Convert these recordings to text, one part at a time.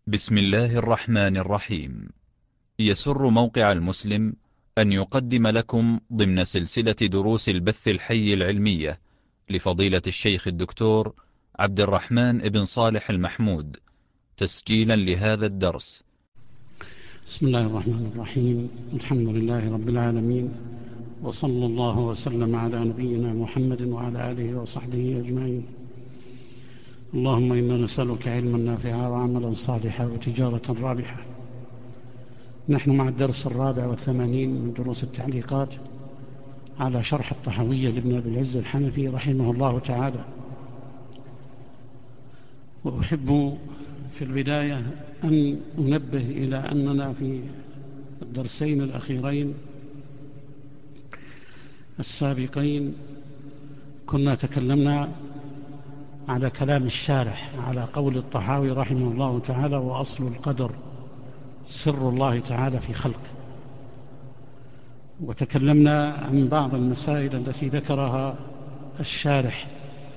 بسم الله الرحمن الرحيم. يسر موقع المسلم أن يقدم لكم ضمن سلسلة دروس البث الحي العلمية لفضيلة الشيخ الدكتور عبد الرحمن بن صالح المحمود، تسجيلا لهذا الدرس. بسم الله الرحمن الرحيم. الحمد لله رب العالمين، وصلى الله وسلم على نبينا محمد وعلى آله وصحبه أجمعين. اللهم إنا نسألك علما نافعا وعملا صالحا وتجارة رابحة. نحن مع الدرس 84 من دروس التعليقات على شرح الطحاوية لابن أبي العز الحنفي رحمه الله تعالى. وأحب في البداية أن أنبه إلى أننا في الدرسين الأخيرين السابقين كنا تكلمنا على كلام الشارح على قول الطحاوي رحمه الله تعالى: وأصل القدر سر الله تعالى في خلقه. وتكلمنا عن بعض المسائل التي ذكرها الشارح،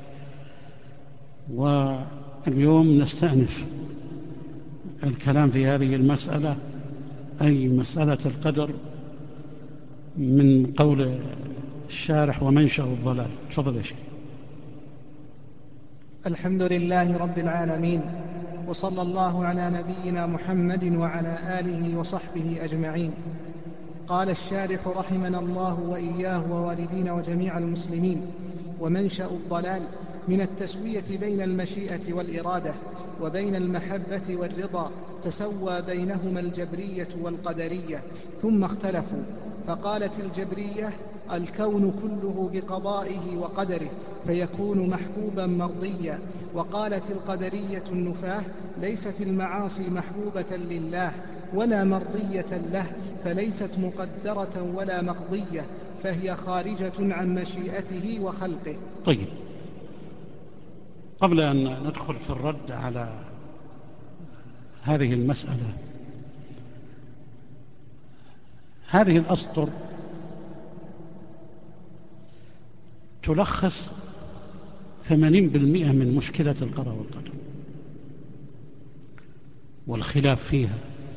واليوم نستأنف الكلام في هذه المسألة، أي مسألة القدر، من قول الشارح: ومنشأ الضلال. تفضل يا شيخ. الحمد لله رب العالمين، وصلى الله على نبينا محمد وعلى آله وصحبه أجمعين. قال الشارح رحمنا الله وإياه ووالدينا وجميع المسلمين: ومنشأ الضلال من التسوية بين المشيئة والإرادة وبين المحبة والرضا، فسوى بينهما الجبرية والقدرية، ثم اختلفوا، فقالت الجبرية: الكون كله بقضائه وقدره فيكون محبوبا مرضيا. وقالت القدرية النفاة: ليست المعاصي محبوبة لله ولا مرضية له، فليست مقدرة ولا مقضية، فهي خارجة عن مشيئته وخلقه. طيب، قبل أن ندخل في الرد على هذه المسألة، هذه الأسطر تلخص 80% من مشكلة القضاء والقدر والخلاف فيها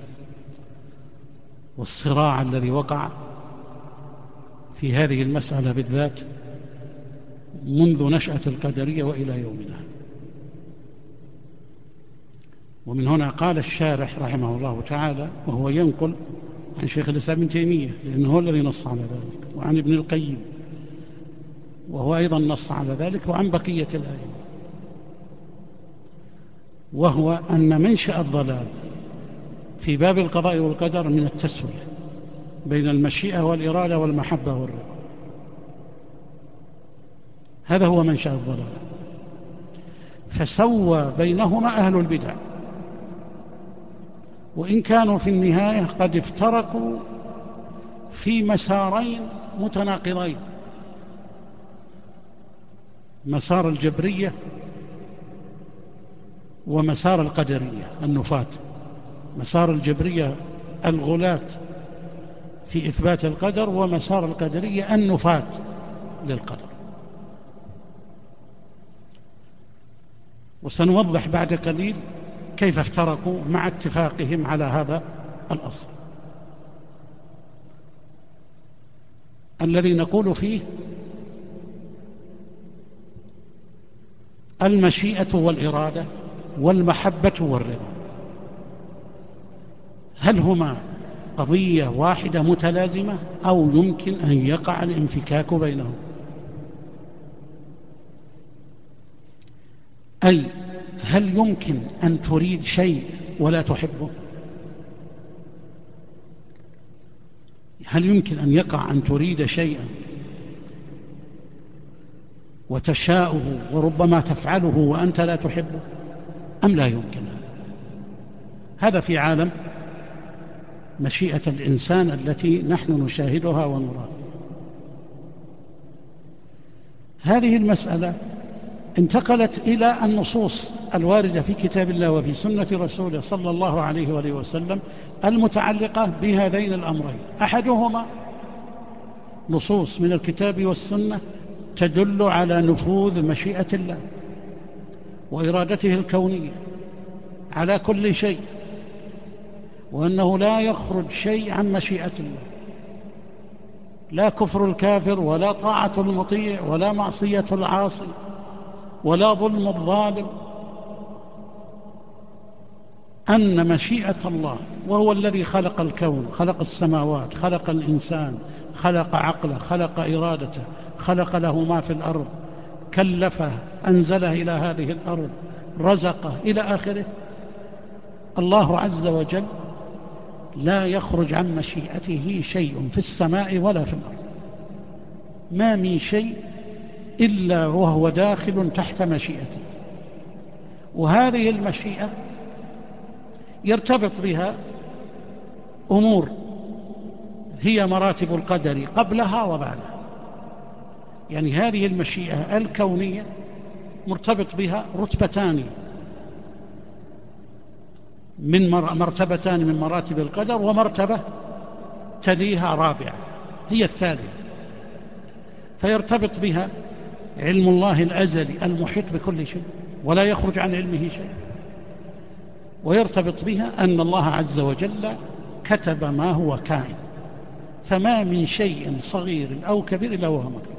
والصراع الذي وقع في هذه المسألة بالذات منذ نشأة القدرية وإلى يومنا. ومن هنا قال الشارح رحمه الله تعالى، وهو ينقل عن شيخ الإسلام ابن تيمية لأنه هو الذي نص على ذلك، وعن ابن القيم وهو أيضا نص على ذلك، وعن بقية الآية، وهو أن منشأ الضلال في باب القضاء والقدر من التسوية بين المشيئة والإرادة والمحبة والرضا. هذا هو منشأ الضلال، فسوى بينهما أهل البدع، وإن كانوا في النهاية قد افترقوا في مسارين متناقضين: مسار الجبرية ومسار القدرية النفاة. مسار الجبرية الغلاة في إثبات القدر، ومسار القدرية النفاة للقدر. وسنوضح بعد قليل كيف افترقوا مع اتفاقهم على هذا الأصل الذي نقول فيه المشيئة والإرادة والمحبة والرضا. هل هما قضية واحدة متلازمة أو يمكن أن يقع الانفكاك بينهم؟ أي هل يمكن أن تريد شيء ولا تحبه؟ هل يمكن أن يقع أن تريد شيئا وتشاءه وربما تفعله وأنت لا تحبه، أم لا يمكن هذا في عالم مشيئة الإنسان التي نحن نشاهدها ونراها؟ هذه المسألة انتقلت إلى النصوص الواردة في كتاب الله وفي سنة رسوله صلى الله عليه وآله وسلم المتعلقة بهذين الأمرين. أحدهما نصوص من الكتاب والسنة تدل على نفوذ مشيئة الله وإرادته الكونية على كل شيء وأنه لا يخرج شيء عن مشيئة الله، لا كفر الكافر ولا طاعة المطيع ولا معصية العاصي ولا ظلم الظالم، أن مشيئة الله، وهو الذي خلق الكون، خلق السماوات، خلق الإنسان، خلق عقله، خلق إرادته، خلق له ما في الأرض، كلفه، أنزله إلى هذه الأرض، رزقه إلى آخره. الله عز وجل لا يخرج عن مشيئته شيء في السماء ولا في الأرض، ما من شيء إلا وهو داخل تحت مشيئته. وهذه المشيئة يرتبط بها أمور هي مراتب القدر قبلها وبعدها. يعني هذه المشيئة الكونية مرتبط بها رتبتان من مرتبتان من مراتب القدر، ومرتبة تليها رابعة هي الثالثة، فيرتبط بها علم الله الأزلي المحيط بكل شيء ولا يخرج عن علمه شيء، ويرتبط بها أن الله عز وجل كتب ما هو كائن، فما من شيء صغير أو كبير إلا وهو مكتوب.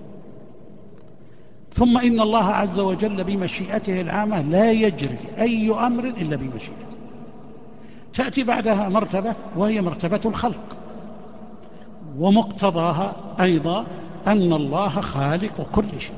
ثم إن الله عز وجل بمشيئته العامة لا يجري أي أمر إلا بمشيئته. تأتي بعدها مرتبة وهي مرتبة الخلق، ومقتضاها أيضا أن الله خالق كل شيء.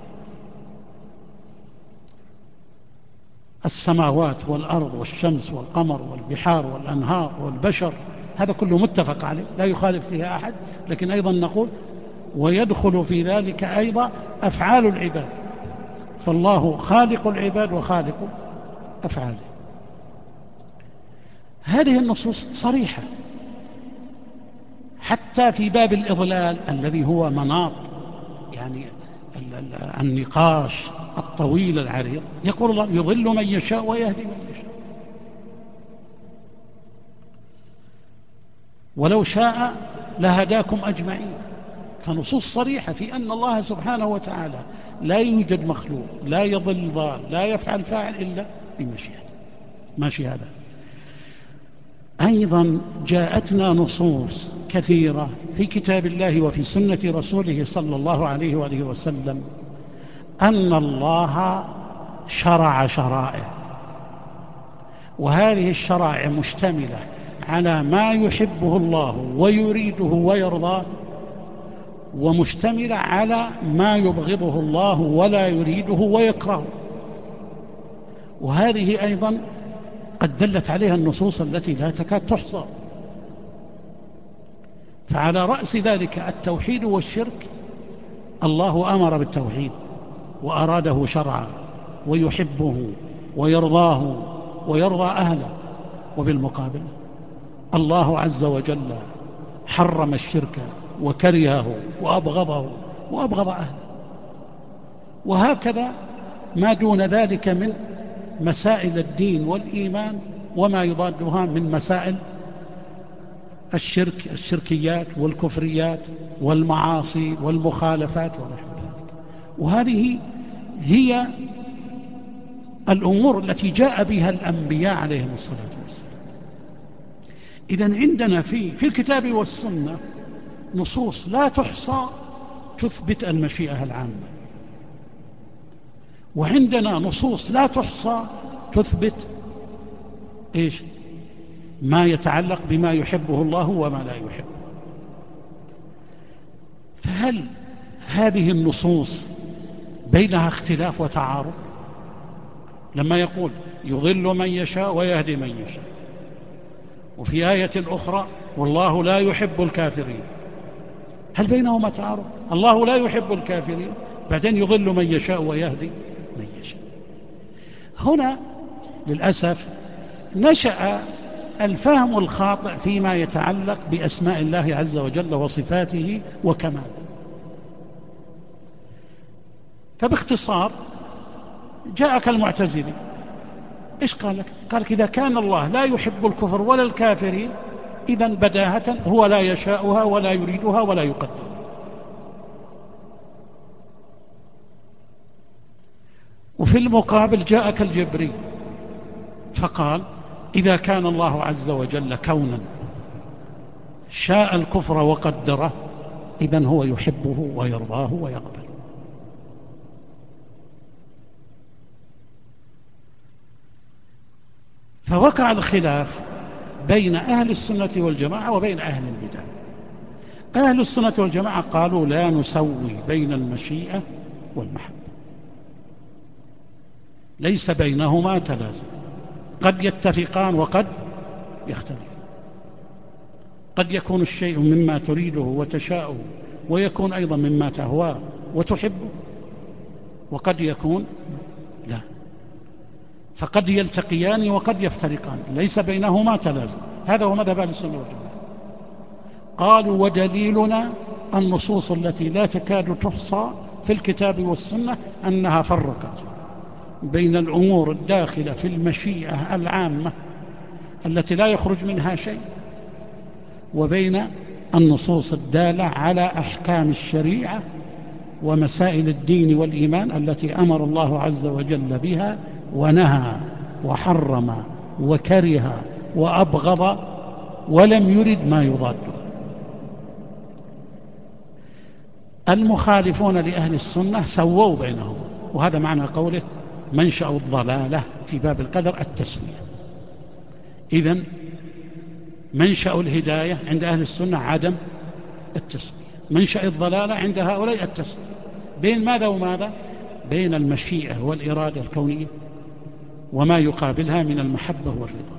السماوات والأرض والشمس والقمر والبحار والأنهار والبشر، هذا كله متفق عليه لا يخالف فيها أحد. لكن أيضا نقول ويدخل في ذلك أيضا أفعال العباد، فالله خالق العباد وخالق أفعاله. هذه النصوص صريحة حتى في باب الإضلال الذي هو مناط يعني النقاش الطويل العريض، يقول الله يضل من يشاء ويهدي من يشاء، ولو شاء لهداكم أجمعين. فنصوص صريحة في أن الله سبحانه وتعالى لا يوجد مخلوق لا يضل ضال لا يفعل فاعل إلا بمشيئته. ماشي هذا. أيضا جاءتنا نصوص كثيرة في كتاب الله وفي سنة رسوله صلى الله عليه وآله وسلم أن الله شرع شرائع، وهذه الشرائع مشتملة على ما يحبه الله ويريده ويرضاه، ومشتملة على ما يبغضه الله ولا يريده ويكرهه. وهذه أيضا قد دلت عليها النصوص التي لا تكاد تحصى. فعلى رأس ذلك التوحيد والشرك، الله أمر بالتوحيد وأراده شرعا ويحبه ويرضاه ويرضى أهله، وبالمقابل الله عز وجل حرم الشرك وكرهه وأبغضه وأبغض أهله. وهكذا ما دون ذلك من مسائل الدين والإيمان وما يضادها من مسائل الشركيات والكفريات والمعاصي والمخالفات ونحو ذلك. وهذه هي الأمور التي جاء بها الأنبياء عليهم الصلاة والسلام. إذن عندنا في الكتاب والسنة نصوص لا تحصى تثبت المشيئة العامة، وعندنا نصوص لا تحصى تثبت إيش؟ ما يتعلق بما يحبه الله وما لا يحبه. فهل هذه النصوص بينها اختلاف وتعارض؟ لما يقول يضل من يشاء ويهدي من يشاء، وفي آية أخرى والله لا يحب الكافرين، هل بينهما تعارض؟ الله لا يحب الكافرين بعدين يضل من يشاء ويهدي من يشاء. هنا للأسف نشأ الفهم الخاطئ فيما يتعلق بأسماء الله عز وجل وصفاته وكماله. فباختصار جاءك المعتزلي إيش قال لك؟ قال لك إذا كان الله لا يحب الكفر ولا الكافرين إذن بداهة هو لا يشاءها ولا يريدها ولا يقدرها. وفي المقابل جاءك الجبري فقال إذا كان الله عز وجل كونا شاء الكفر وقدره، إذن هو يحبه ويرضاه ويقبله. فوقع الخلاف بين أهل السنة والجماعة وبين أهل البدع. أهل السنة والجماعة قالوا لا نسوي بين المشيئة والمحبة، ليس بينهما تلازم، قد يتفقان وقد يختلفان. قد يكون الشيء مما تريده وتشاءه ويكون أيضا مما تهواه وتحبه، وقد يكون لا، فقد يلتقيان وقد يفترقان، ليس بينهما تلازم. هذا هو مذهب أهل السنة والجماعة. قالوا ودليلنا النصوص التي لا تكاد تحصى في الكتاب والسنة أنها فرقت بين الأمور الداخلة في المشيئة العامة التي لا يخرج منها شيء، وبين النصوص الدالة على أحكام الشريعة ومسائل الدين والإيمان التي أمر الله عز وجل بها ونهى وحرم وكره وأبغض ولم يرد ما يضاده. المخالفون لأهل السنة سووا بينهم، وهذا معنى قوله منشأ الضلالة في باب القدر التسوية. إذن منشأ الهداية عند أهل السنة عدم التسوية، منشأ الضلالة عند هؤلاء التسوية. بين ماذا وماذا؟ بين المشيئة والإرادة الكونية وما يقابلها من المحبة والرضا.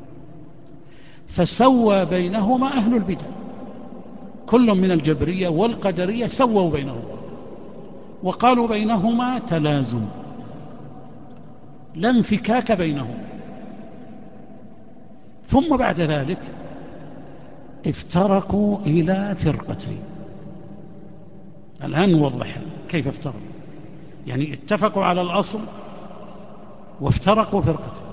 فسوى بينهما أهل البدع، كل من الجبرية والقدرية سووا بينهما وقالوا بينهما تلازم لا انفكاك بينهما. ثم بعد ذلك افترقوا إلى فرقتين. الآن نوضح كيف افترقوا، يعني اتفقوا على الأصل وافترقوا فرقتين.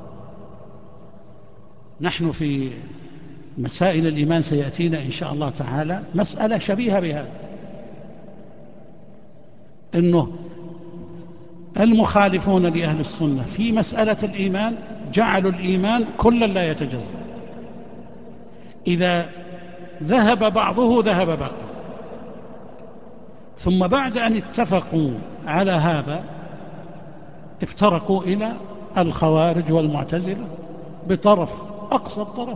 نحن في مسائل الإيمان سيأتينا إن شاء الله تعالى مسألة شبيهة بهذا، إنه المخالفون لأهل السنة في مسألة الإيمان جعلوا الإيمان كلا لا يتجزأ، إذا ذهب بعضه ذهب باقي. ثم بعد أن اتفقوا على هذا افترقوا إلى الخوارج والمعتزلة بطرف أقصى الطرف،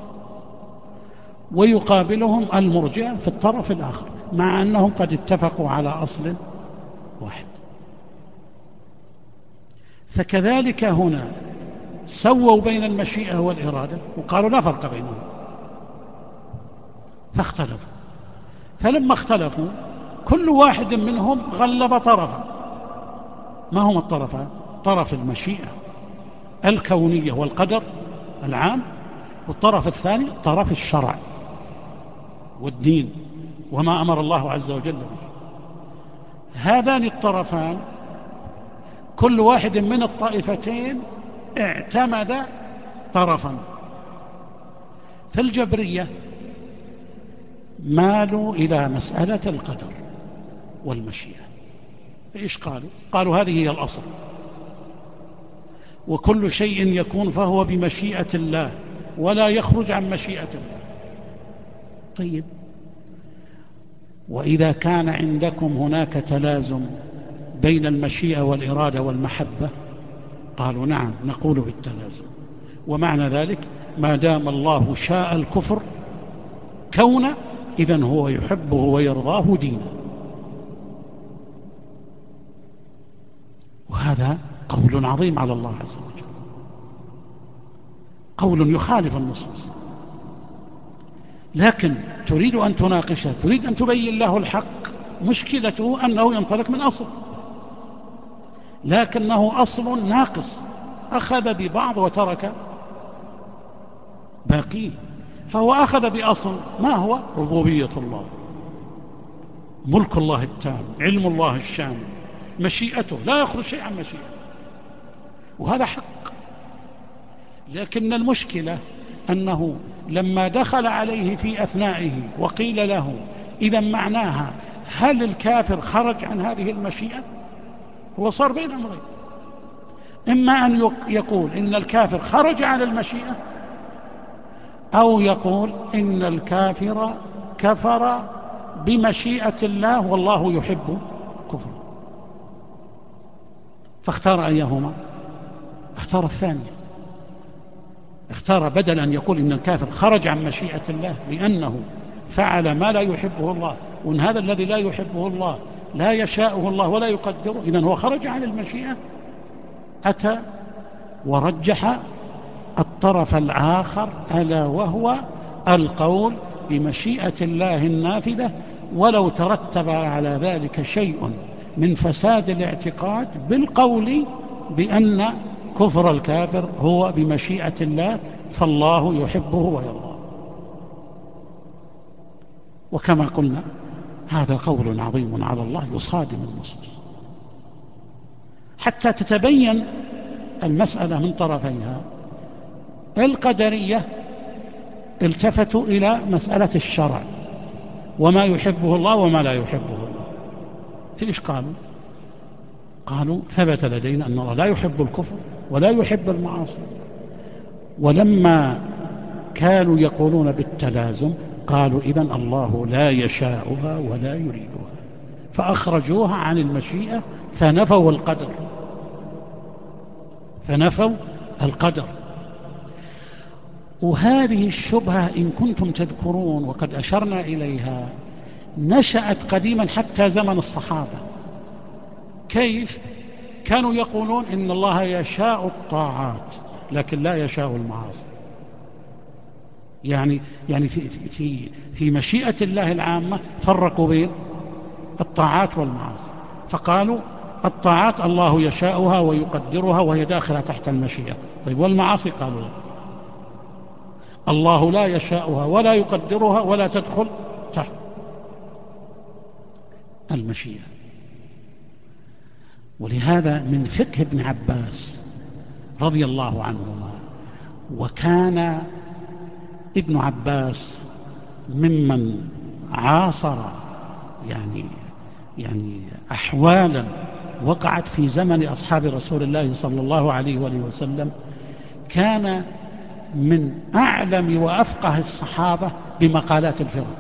ويقابلهم المرجئة في الطرف الآخر، مع أنهم قد اتفقوا على أصل واحد. فكذلك هنا سووا بين المشيئة والإرادة وقالوا لا فرق بينهم، فاختلفوا. فلما اختلفوا كل واحد منهم غلب طرفا. ما هما الطرفان؟ طرف المشيئة الكونية والقدر العام، والطرف الثاني طرف الشرع والدين وما أمر الله عز وجل به. هذان الطرفان كل واحد من الطائفتين اعتمد طرفا. فالجبرية مالوا إلى مسألة القدر والمشيئة. إيش قالوا؟ قالوا هذه هي الأصل، وكل شيء يكون فهو بمشيئة الله ولا يخرج عن مشيئة الله. طيب، وإذا كان عندكم هناك تلازم بين المشيئة والإرادة والمحبة، قالوا نعم نقول بالتلازم، ومعنى ذلك ما دام الله شاء الكفر كون، إذن هو يحبه ويرضاه دينا. وهذا قول عظيم على الله عز وجل، قول يخالف النصوص، لكن تريد أن تناقشه، تريد أن تبين له الحق. مشكلته أنه ينطلق من أصل، لكنه أصل ناقص، أخذ ببعض وترك باقيه. فهو أخذ بأصل ما هو؟ ربوبية الله، ملك الله التام، علم الله الشامل، مشيئته، لا يخرج شيء عن مشيئته، وهذا حق. لكن المشكلة أنه لما دخل عليه في أثنائه وقيل له إذا معناها هل الكافر خرج عن هذه المشيئة؟ هو صار بين أمرين، إما أن يقول إن الكافر خرج عن المشيئة، أو يقول إن الكافر كفر بمشيئة الله والله يحب كفره. فاختار أيهما؟ اختار الثاني، اختار بدل أن يقول إن الكافر خرج عن مشيئة الله لأنه فعل ما لا يحبه الله، وإن هذا الذي لا يحبه الله لا يشاءه الله ولا يقدره، إذن هو خرج عن المشيئة. أتى ورجح الطرف الآخر، ألا وهو القول بمشيئة الله النافذة، ولو ترتب على ذلك شيء من فساد الاعتقاد بالقول بأن كفر الكافر هو بمشيئة الله، فالله يحبه ويرضاه. وكما قلنا هذا قول عظيم على الله يصادم النصوص حتى تتبين المسألة من طرفيها. القدرية التفتوا إلى مسألة الشرع وما يحبه الله وما لا يحبه الله. فإيش قالوا؟ قالوا ثبت لدينا أن الله لا يحب الكفر ولا يحب المعاصي، ولما كانوا يقولون بالتلازم قالوا إذن الله لا يشاءها ولا يريدها، فأخرجوها عن المشيئة فنفوا القدر، وهذه الشبهة إن كنتم تذكرون وقد أشرنا إليها نشأت قديما حتى زمن الصحابة. كيف؟ كانوا يقولون إن الله يشاء الطاعات لكن لا يشاء المعاصي، يعني في مشيئة الله العامة فرقوا بين الطاعات والمعاصي، فقالوا الطاعات الله يشاءها ويقدرها وهي داخلة تحت المشيئة. طيب والمعاصي؟ قالوا لا، الله لا يشاءها ولا يقدرها ولا تدخل تحت المشيئة. ولهذا من فقه ابن عباس رضي الله عنهما، وكان ابن عباس ممن عاصر يعني أحوالا وقعت في زمن أصحاب رسول الله صلى الله عليه وآله وسلم، كان من أعلم وأفقه الصحابة بمقالات الفرق.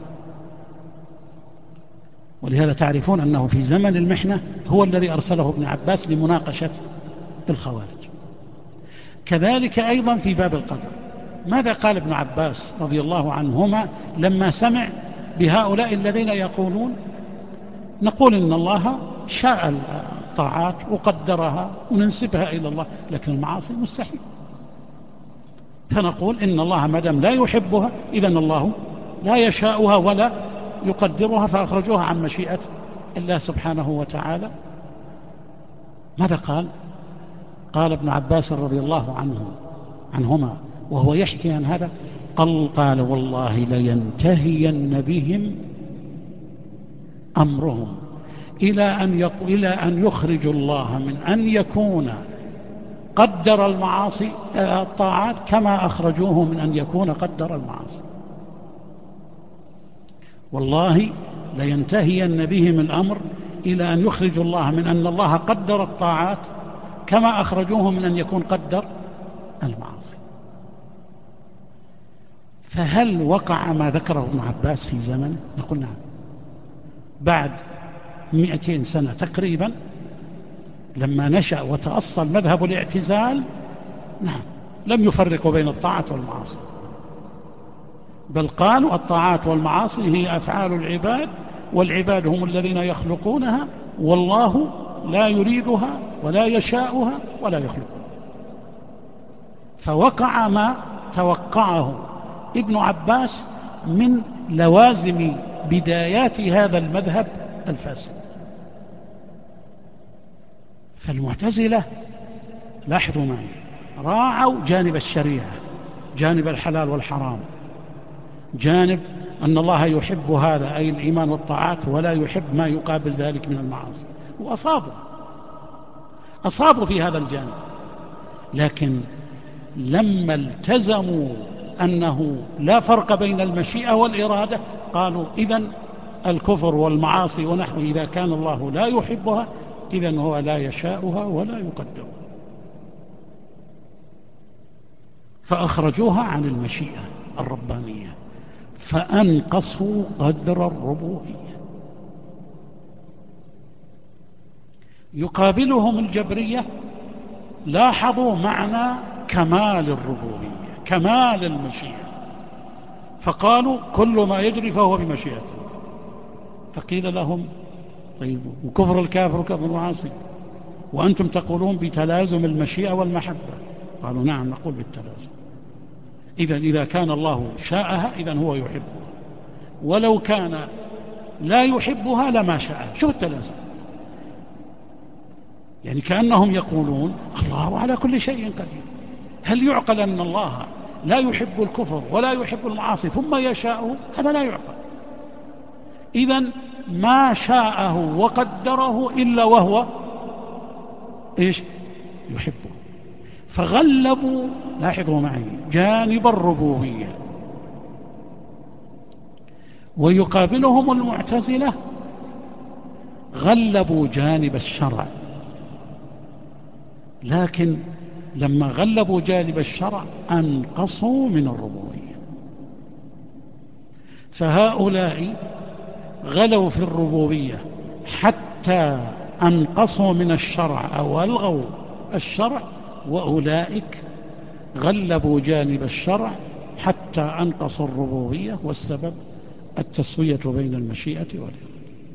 ولهذا تعرفون أنه في زمن المحنة هو الذي أرسله ابن عباس لمناقشة الخوارج. كذلك أيضا في باب القدر، ماذا قال ابن عباس رضي الله عنهما لما سمع بهؤلاء الذين يقولون نقول إن الله شاء الطاعات وقدرها وننسبها إلى الله لكن المعاصي مستحيل، فنقول إن الله مدام لا يحبها إذن الله لا يشاءها ولا يقدرها، فأخرجوها عن مشيئة الله سبحانه وتعالى. ماذا قال؟ قال ابن عباس رضي الله عنهما وهو يحكي عن هذا، قال والله لينتهين بهم أمرهم إلى أن يخرجوا الله من أن يكون قدر المعاصي الطاعات كما أخرجوه من أن يكون قدر المعاصي. والله لينتهين بهم الأمر إلى أن يخرجوا الله من أن الله قدر الطاعات كما أخرجوه من أن يكون قدر المعاصي. فهل وقع ما ذكره ابن عباس في زمن؟ نقول نعم، بعد 200 سنة تقريبا لما نشأ وتأصل مذهب الاعتزال، نعم لم يفرقوا بين الطاعة والمعاصي، بل قالوا الطاعات والمعاصي هي أفعال العباد والعباد هم الذين يخلقونها والله لا يريدها ولا يشاؤها ولا يخلقها. فوقع ما توقعه ابن عباس من لوازم بدايات هذا المذهب الفاسد. فالمعتزلة لاحظوا معي راعوا جانب الشريعة، جانب الحلال والحرام، جانب أن الله يحب هذا أي الإيمان والطاعات ولا يحب ما يقابل ذلك من المعاصي، وأصابوا في هذا الجانب. لكن لما التزموا أنه لا فرق بين المشيئة والإرادة قالوا إذن الكفر والمعاصي ونحو إذا كان الله لا يحبها إذن هو لا يشاؤها ولا يقدرها. فأخرجوها عن المشيئة الربانية فأنقصوا قدر الربوبية. يقابلهم الجبرية، لاحظوا معنى كمال الربوبية، كمال المشيئة، فقالوا كل ما يجري فهو بمشيئته. فقيل لهم طيب وكفر الكافر وكفر المعاصي وأنتم تقولون بتلازم المشيئة والمحبة؟ قالوا نعم نقول بالتلازم. إذا كان الله شاءها إذن هو يحبها، ولو كان لا يحبها لما شاءها. شو التلازم؟ يعني كأنهم يقولون الله على كل شيء قدير. هل يعقل أن الله لا يحب الكفر ولا يحب المعاصي ثم يشاءه؟ هذا لا يعقل. إذن ما شاءه وقدره إلا وهو إيش؟ يحبه. فغلبوا، لاحظوا معي، جانب الربوبية. ويقابلهم المعتزلة غلبوا جانب الشرع، لكن لما غلبوا جانب الشرع أنقصوا من الربوبية. فهؤلاء غلوا في الربوبية حتى أنقصوا من الشرع أو ألغوا الشرع، وأولئك غلبوا جانب الشرع حتى أنقصوا الربوبية، والسبب التسوية بين المشيئة والإرادة.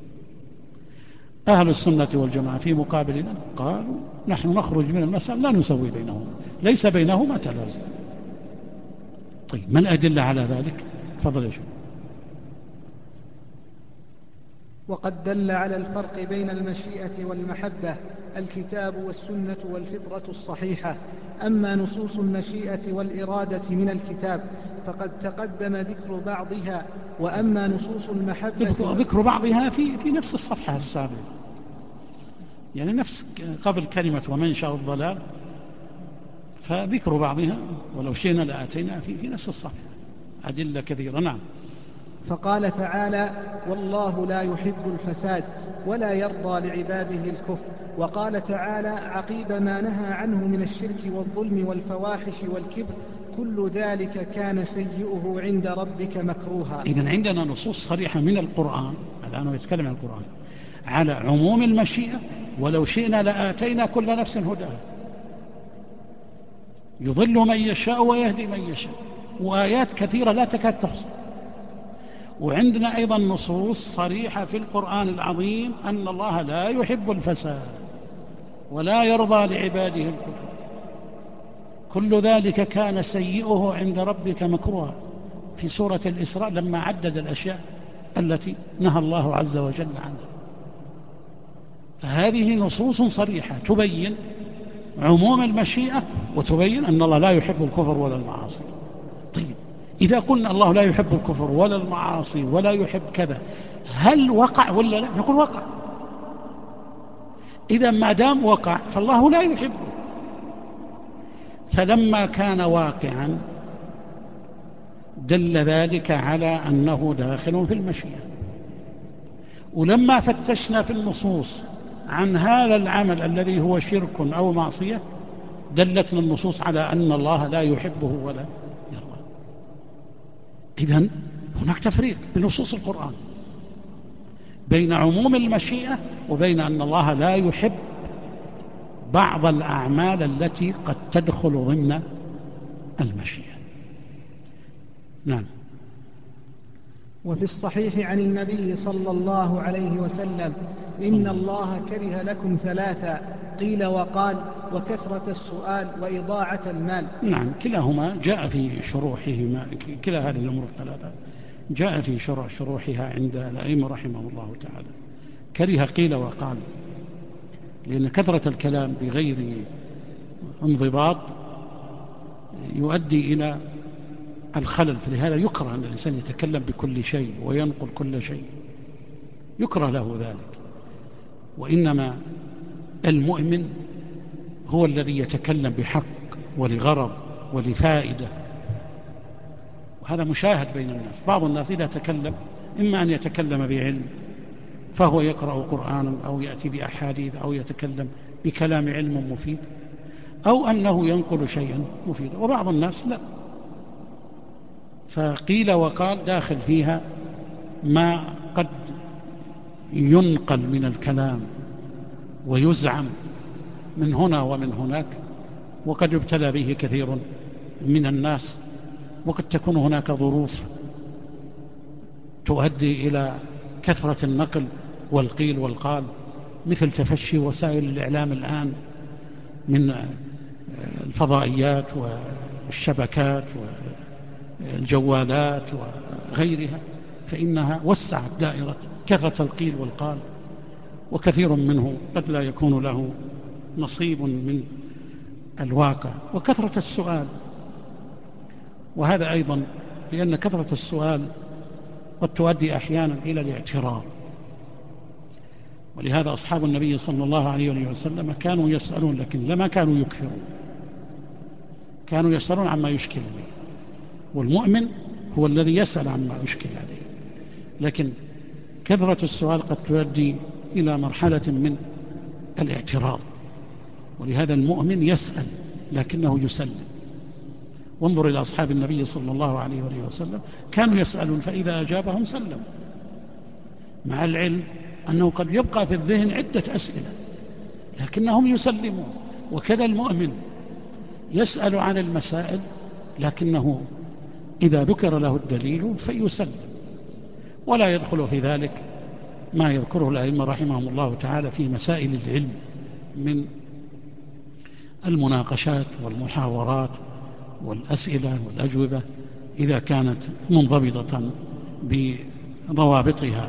أهل السنة والجماعة في مقابلنا قالوا نحن نخرج من المسألة لا نسوي بينهما، ليس بينهما تلازم. طيب ما الأدلة على ذلك؟ تفضل يا شيخ. وقد دل على الفرق بين المشيئة والمحبة الكتاب والسنة والفطرة الصحيحة. أما نصوص المشيئة والإرادة من الكتاب فقد تقدم ذكر بعضها، وأما نصوص المحبة ذكر بعضها في نفس الصفحة السابقة، يعني نفس قبل كلمة ومن شاء الضلال، فذكر بعضها ولو شئنا لآتينا في نفس الصفحة أدلة كثيرة. نعم. فقال تعالى والله لا يحب الفساد ولا يرضى لعباده الكفر. وقال تعالى عقيب ما نهى عنه من الشرك والظلم والفواحش والكبر كل ذلك كان سيئه عند ربك مكروها. إذن عندنا نصوص صريحة من القرآن، الآن يتكلم عن القرآن، على عموم المشيئة ولو شئنا لآتينا كل نفس هداها، يضل من يشاء ويهدي من يشاء، وآيات كثيرة لا تكاد تحصى. وعندنا أيضا نصوص صريحة في القرآن العظيم أن الله لا يحب الفساد ولا يرضى لعباده الكفر، كل ذلك كان سيئه عند ربك مكروها، في سورة الإسراء لما عدد الأشياء التي نهى الله عز وجل عنها. فهذه نصوص صريحة تبين عموم المشيئة وتبين أن الله لا يحب الكفر ولا المعاصي. طيب إذا قلنا الله لا يحب الكفر ولا المعاصي ولا يحب كذا، هل وقع ولا لا؟ نقول وقع. إذا ما دام وقع فالله لا يحبه. فلما كان واقعا دل ذلك على أنه داخل في المشيئة. ولما فتشنا في النصوص عن هذا العمل الذي هو شرك أو معصية دلتنا النصوص على أن الله لا يحبه ولا يرضى. إذن هناك تفريق بنصوص القرآن بين عموم المشيئة وبين أن الله لا يحب بعض الأعمال التي قد تدخل ضمن المشيئة. نعم. وفي الصحيح عن النبي صلى الله عليه وسلم إن الله كره لكم ثلاثا قيل وقال وكثرة السؤال وإضاعة المال. نعم، كلاهما جاء في شروحهما، كلا هذه الأمور الثلاثة جاء في شروحها عند الأئمة رحمه الله تعالى. كره قيل وقال، لأن كثرة الكلام بغير انضباط يؤدي إلى الخلل، فلهذا يكره أن الإنسان يتكلم بكل شيء وينقل كل شيء، يكره له ذلك. وإنما المؤمن هو الذي يتكلم بحق ولغرض ولفائدة، وهذا مشاهد بين الناس. بعض الناس إذا تكلم إما أن يتكلم بعلم فهو يقرأ قرآنا أو يأتي بأحاديث أو يتكلم بكلام علم مفيد، أو أنه ينقل شيئا مفيدا، وبعض الناس لا، فقيل وقال داخل فيها ما قد ينقل من الكلام ويزعم من هنا ومن هناك، وقد يبتلى به كثير من الناس، وقد تكون هناك ظروف تؤدي إلى كثرة النقل والقيل والقال، مثل تفشي وسائل الإعلام الآن من الفضائيات والشبكات والجوالات وغيرها، فإنها وسعت دائرة كثرة القيل والقال، وكثير منه قد لا يكون له نصيب من الواقع. وكثرة السؤال، وهذا أيضا لأن كثرة السؤال قد تؤدي أحيانا إلى الاعتراض، ولهذا أصحاب النبي صلى الله عليه وسلم كانوا يسألون، لكن لما كانوا يكثرون، كانوا يسألون عما يشكل عليه، والمؤمن هو الذي يسأل عما يشكل عليه، لكن كثرة السؤال قد تؤدي إلى مرحلة من الاعتراض، ولهذا المؤمن يسأل لكنه يسلم. وانظر إلى أصحاب النبي صلى الله عليه وسلم، كانوا يسألون فإذا أجابهم سلم، مع العلم أنه قد يبقى في الذهن عدة أسئلة لكنهم يسلمون. وكذا المؤمن يسأل عن المسائل لكنه إذا ذكر له الدليل فيسلم، ولا يدخل في ذلك ما يذكره الأئمة رحمهم الله تعالى في مسائل العلم من المناقشات والمحاورات والأسئلة والأجوبة، إذا كانت منضبطة بضوابطها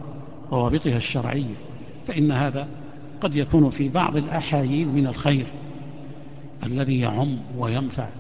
الشرعية، فإن هذا قد يكون في بعض الأحايين من الخير الذي يعم وينفع.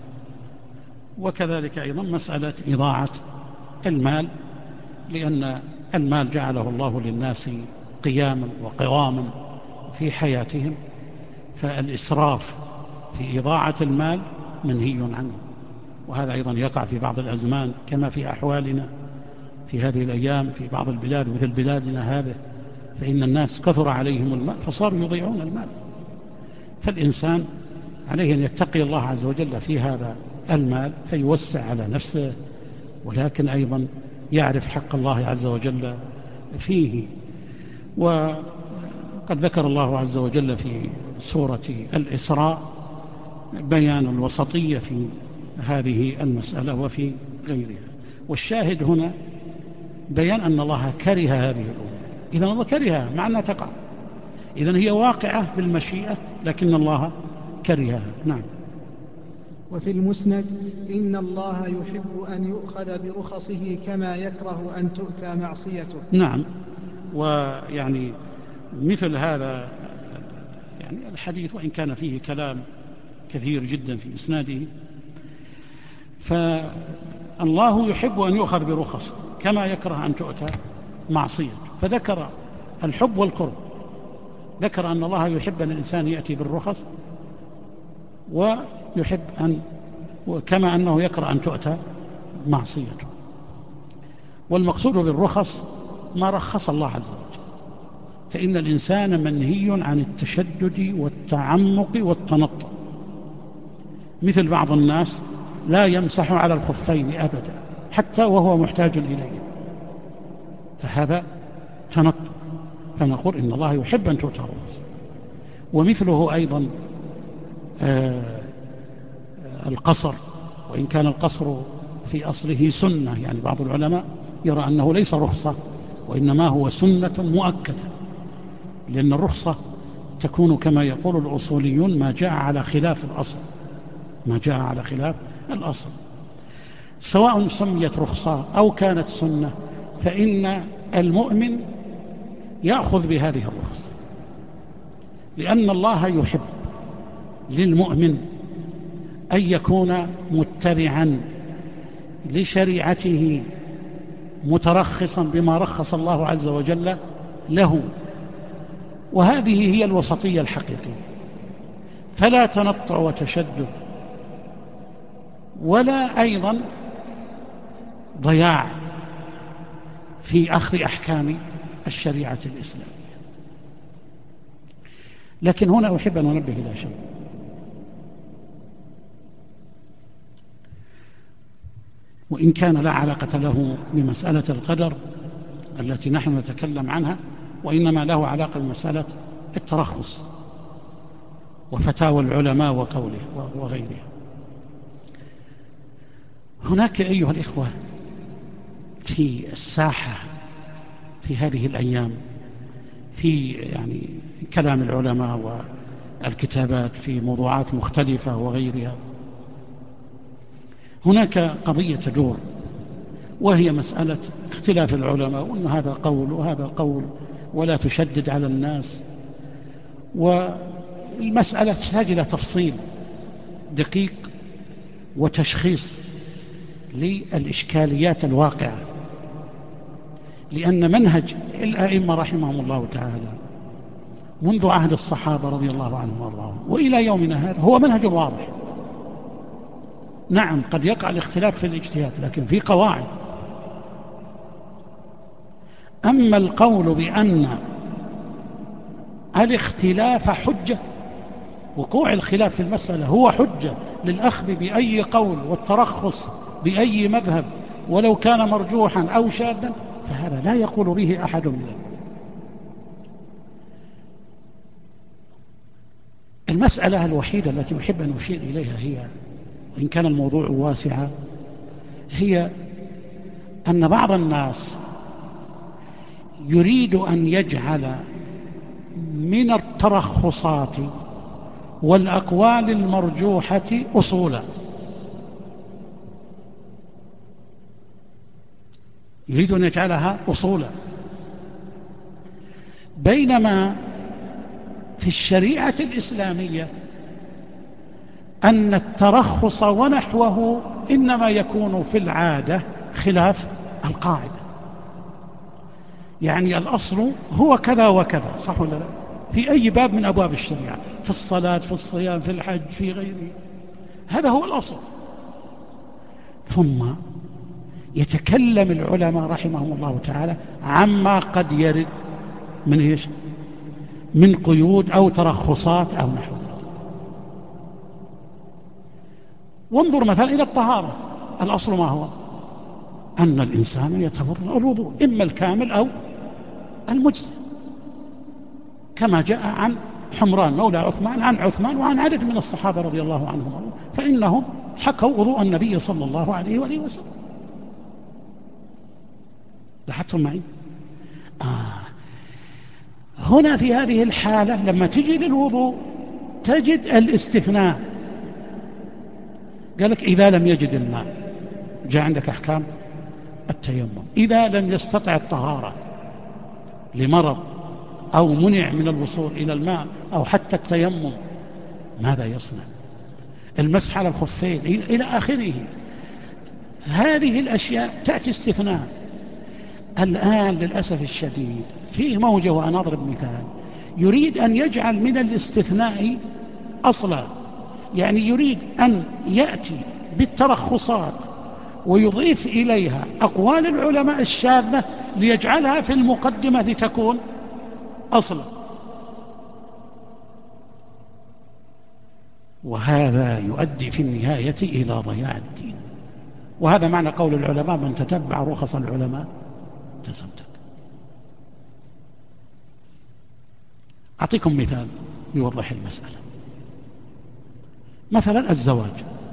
وكذلك أيضا مسألة إضاعة المال، لأن المال جعله الله للناس قياما وقواما في حياتهم، فالإسراف في إضاعة المال منهي عنه، وهذا أيضا يقع في بعض الأزمان كما في أحوالنا في هذه الأيام في بعض البلاد مثل بلادنا هذه، فإن الناس كثر عليهم المال فصاروا يضيعون المال. فالإنسان عليه أن يتقي الله عز وجل في هذا المال فيوسع على نفسه، ولكن أيضا يعرف حق الله عز وجل فيه. وقد ذكر الله عز وجل في سورة الإسراء بيان الوسطية في هذه المسألة وفي غيرها، والشاهد هنا بيان أن الله كره هذه الأمور. إذا الله كرهها معنى تقع، إذن هي واقعة بالمشيئة لكن الله كرهها. نعم. وفي المسند إن الله يحب أن يؤخذ برخصه كما يكره أن تؤتى معصيته. نعم. ويعني مثل هذا يعني الحديث وإن كان فيه كلام كثير جدا في إسناده، فالله يحب أن يؤخذ برخصه كما يكره أن تؤتى معصيته، فذكر الحب والكره، ذكر أن الله يحب أن الإنسان يأتي بالرخص، ويحب كما أنه يكره أن تؤتى معصيته. والمقصود بالرخص ما رخص الله عز وجل، فإن الإنسان منهي عن التشدد والتعمق والتنطع، مثل بعض الناس لا يمسح على الخفين أبدا حتى وهو محتاج إليه، فهذا تنطع، فنقول إن الله يحب أن تؤتى الرخص. ومثله أيضا القصر، وإن كان القصر في أصله سنة، يعني بعض العلماء يرى أنه ليس رخصة وإنما هو سنة مؤكدة، لأن الرخصة تكون كما يقول الأصوليون ما جاء على خلاف الأصل، ما جاء على خلاف الأصل، سواء سميت رخصة أو كانت سنة، فإن المؤمن يأخذ بهذه الرخصة، لأن الله يحب للمؤمن أن يكون متبعا لشريعته مترخصا بما رخص الله عز وجل له، وهذه هي الوسطية الحقيقية، فلا تنطع وتشدد ولا أيضا ضياع في أخذ أحكام الشريعة الإسلامية. لكن هنا أحب أن أنبه إلى شيء، وإن كان لا علاقة له بمسألة القدر التي نحن نتكلم عنها، وإنما له علاقة بمسألة الترخص وفتاوى العلماء وقوله وغيرها. هناك أيها الإخوة في الساحة في هذه الأيام في يعني كلام العلماء والكتابات في موضوعات مختلفة وغيرها، هناك قضية تدور، وهي مسألة اختلاف العلماء، وأن هذا قول وهذا قول، ولا تشدد على الناس. والمسألة تحتاج إلى تفصيل دقيق وتشخيص للإشكاليات الواقعة، لأن منهج الأئمة رحمهم الله تعالى منذ عهد الصحابة رضي الله عنهم وارضاهم وإلى يومنا هذا هو منهج واضح. نعم قد يقع الاختلاف في الاجتهاد، لكن في قواعد. أما القول بأن الاختلاف حجة، وقوع الخلاف في المسألة هو حجة للأخذ بأي قول والترخص بأي مذهب ولو كان مرجوحا أو شاذا، فهذا لا يقول به أحد منهم. المسألة الوحيدة التي أحب أن أشير إليها هي، وإن كان الموضوع واسعا، هي أن بعض الناس يريد أن يجعل من الترخصات والأقوال المرجوحة أصولا، يريد أن يجعلها أصولا، بينما في الشريعة الإسلامية أن الترخص ونحوه إنما يكون في العادة خلاف القاعدة. يعني الأصل هو كذا وكذا، صح ولا لا؟ في أي باب من أبواب الشريعة، في الصلاة، في الصيام، في الحج، في غيره، هذا هو الأصل. ثم يتكلم العلماء رحمهم الله تعالى عما قد يرد من إيش؟ من قيود أو ترخصات أو نحو ذلك. وانظر مثلا إلى الطهارة، الأصل ما هو؟ أن الإنسان يتوضأ الوضوء إما الكامل أو المجزئ، كما جاء عن حمران مولى عثمان عن عثمان وعن عدد من الصحابة رضي الله عنهم، فإنهم حكوا وضوء النبي صلى الله عليه وآله وسلم. لاحظتم معي؟ هنا في هذه الحالة لما تجي للوضوء تجد الاستثناء، قالك إذا لم يجد الماء، جاء عندك أحكام التيمم، إذا لم يستطع الطهارة لمرض أو منع من الوصول إلى الماء أو حتى التيمم، ماذا يصنع؟ المسح على الخفين إلى آخره. هذه الأشياء تأتي استثناء. الآن للأسف الشديد فيه موجة، وأنا أضرب مثال، يريد أن يجعل من الاستثناء أصلا، يعني يريد أن يأتي بالترخصات ويضيف إليها أقوال العلماء الشاذة ليجعلها في المقدمة لتكون أصلا، وهذا يؤدي في النهاية إلى ضياع الدين. وهذا معنى قول العلماء: من تتبع رخص العلماء تزندق. أعطيكم مثال يوضح المسألة. مثلا الزواج،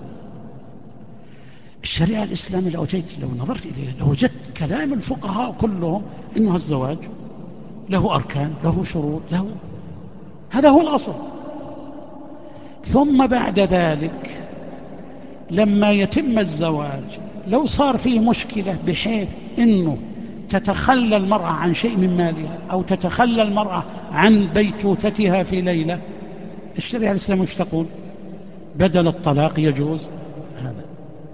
الشريعة الإسلامية لو نظرت إليها لوجدت كلام الفقهاء كلهم إنه الزواج له أركان، له شروط، هذا هو الأصل. ثم بعد ذلك لما يتم الزواج لو صار فيه مشكلة بحيث إنه تتخلى المرأة عن شيء من مالها أو تتخلى المرأة عن بيتوتتها في ليلة، الشريعة الإسلامية مش تقول؟ بدل الطلاق يجوز هذا.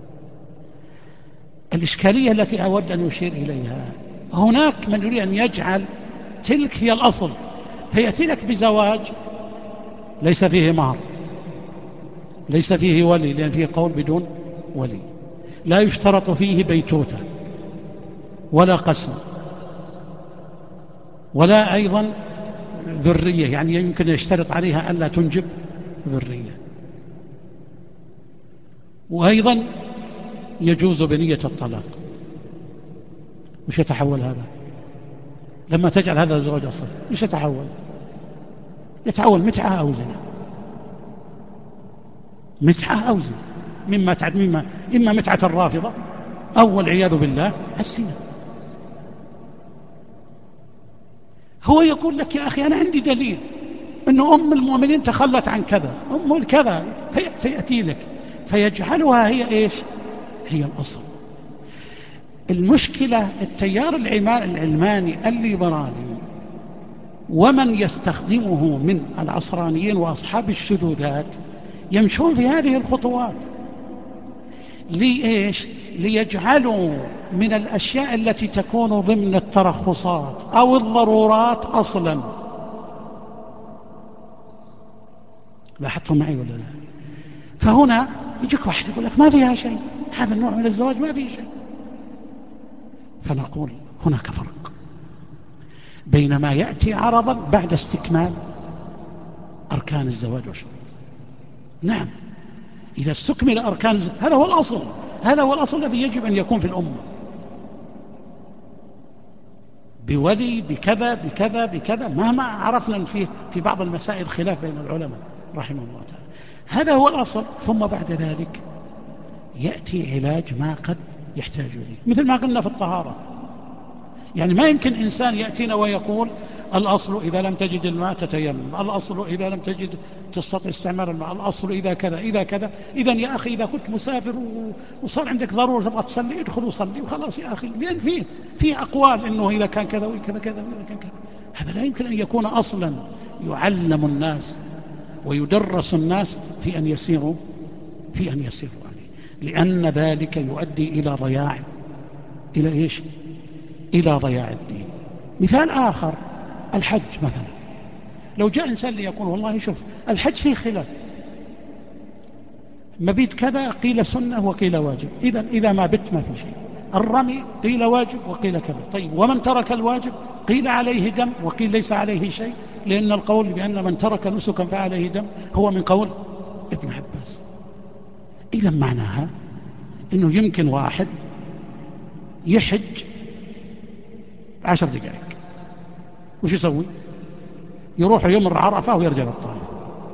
الإشكالية التي أود أن أشير إليها، هناك من يريد أن يجعل تلك هي الأصل، فيأتي لك بزواج ليس فيه مهر، ليس فيه ولي، لأن فيه قول بدون ولي، لا يشترط فيه بيتوتة ولا قسم ولا أيضا ذرية، يعني يمكن يشترط عليها ألا تنجب ذرية، وأيضا يجوز بنية الطلاق، وش يتحول هذا؟ لما تجعل هذا الزواج أصل وش يتحول؟ يتحول متعة أو زنا، متعة أو زنا، مما إما متعة الرافضة أو والعياذ بالله الزنا. هو يقول لك يا أخي أنا عندي دليل أن أم المؤمنين تخلت عن كذا، أم الكذا، فيأتي لك فيجعلها هي إيش؟ هي الأصل. المشكلة التيار العلماني الليبرالي ومن يستخدمه من العصرانيين وأصحاب الشذوذات يمشون في هذه الخطوات. لإيش؟ ليجعلوا من الأشياء التي تكون ضمن الترخصات أو الضرورات أصلا. لاحظتم معي ولا لا؟ فهنا يجيك واحد يقول لك ما فيها شيء، هذا النوع من الزواج ما فيه شيء. فنقول هناك فرق بين ما يأتي عرضا بعد استكمال أركان الزواج وشروطه. نعم، إذا استكمل أركان هذا هو الأصل، هذا هو الأصل الذي يجب أن يكون في الأمة، بولي بكذا بكذا بكذا، مهما عرفنا في بعض المسائل خلاف بين العلماء رحمه الله تعالى. هذا هو الأصل. ثم بعد ذلك يأتي علاج ما قد يحتاج إليه، مثل ما قلنا في الطهارة. يعني ما يمكن إنسان يأتينا ويقول الأصل إذا لم تجد الماء تتيمم، الأصل إذا لم تجد تستطيع استعمال الماء، الأصل إذا كذا إذا كذا. إذن يا أخي إذا كنت مسافر وصار عندك ضرورة تبغى تصلي ادخل وصلي وخلاص يا أخي، لأن فيه أقوال إنه إذا كان كذا وكذا كذا وإذا كان كذا. هذا لا يمكن أن يكون أصلا يعلم الناس ويدرس الناس في أن يسيروا عليه، لأن ذلك يؤدي إلى ضياع، إلى إيش؟ إلى ضياع الدين. مثال آخر الحج مثلا، لو جاء إنسان ليقول والله شوف الحج فيه خلاف، مبيت كذا قيل سنة وقيل واجب، إذا ما بت ما في شيء. الرمي قيل واجب وقيل كذا. طيب ومن ترك الواجب قيل عليه دم وقيل ليس عليه شيء، لأن القول بأن من ترك نسكا فعليه دم هو من قول ابن عباس. إذا معناها أنه يمكن واحد يحج 10 دقائق، وش يسوي؟ يروح يمر عرفة ويرجع للطائف.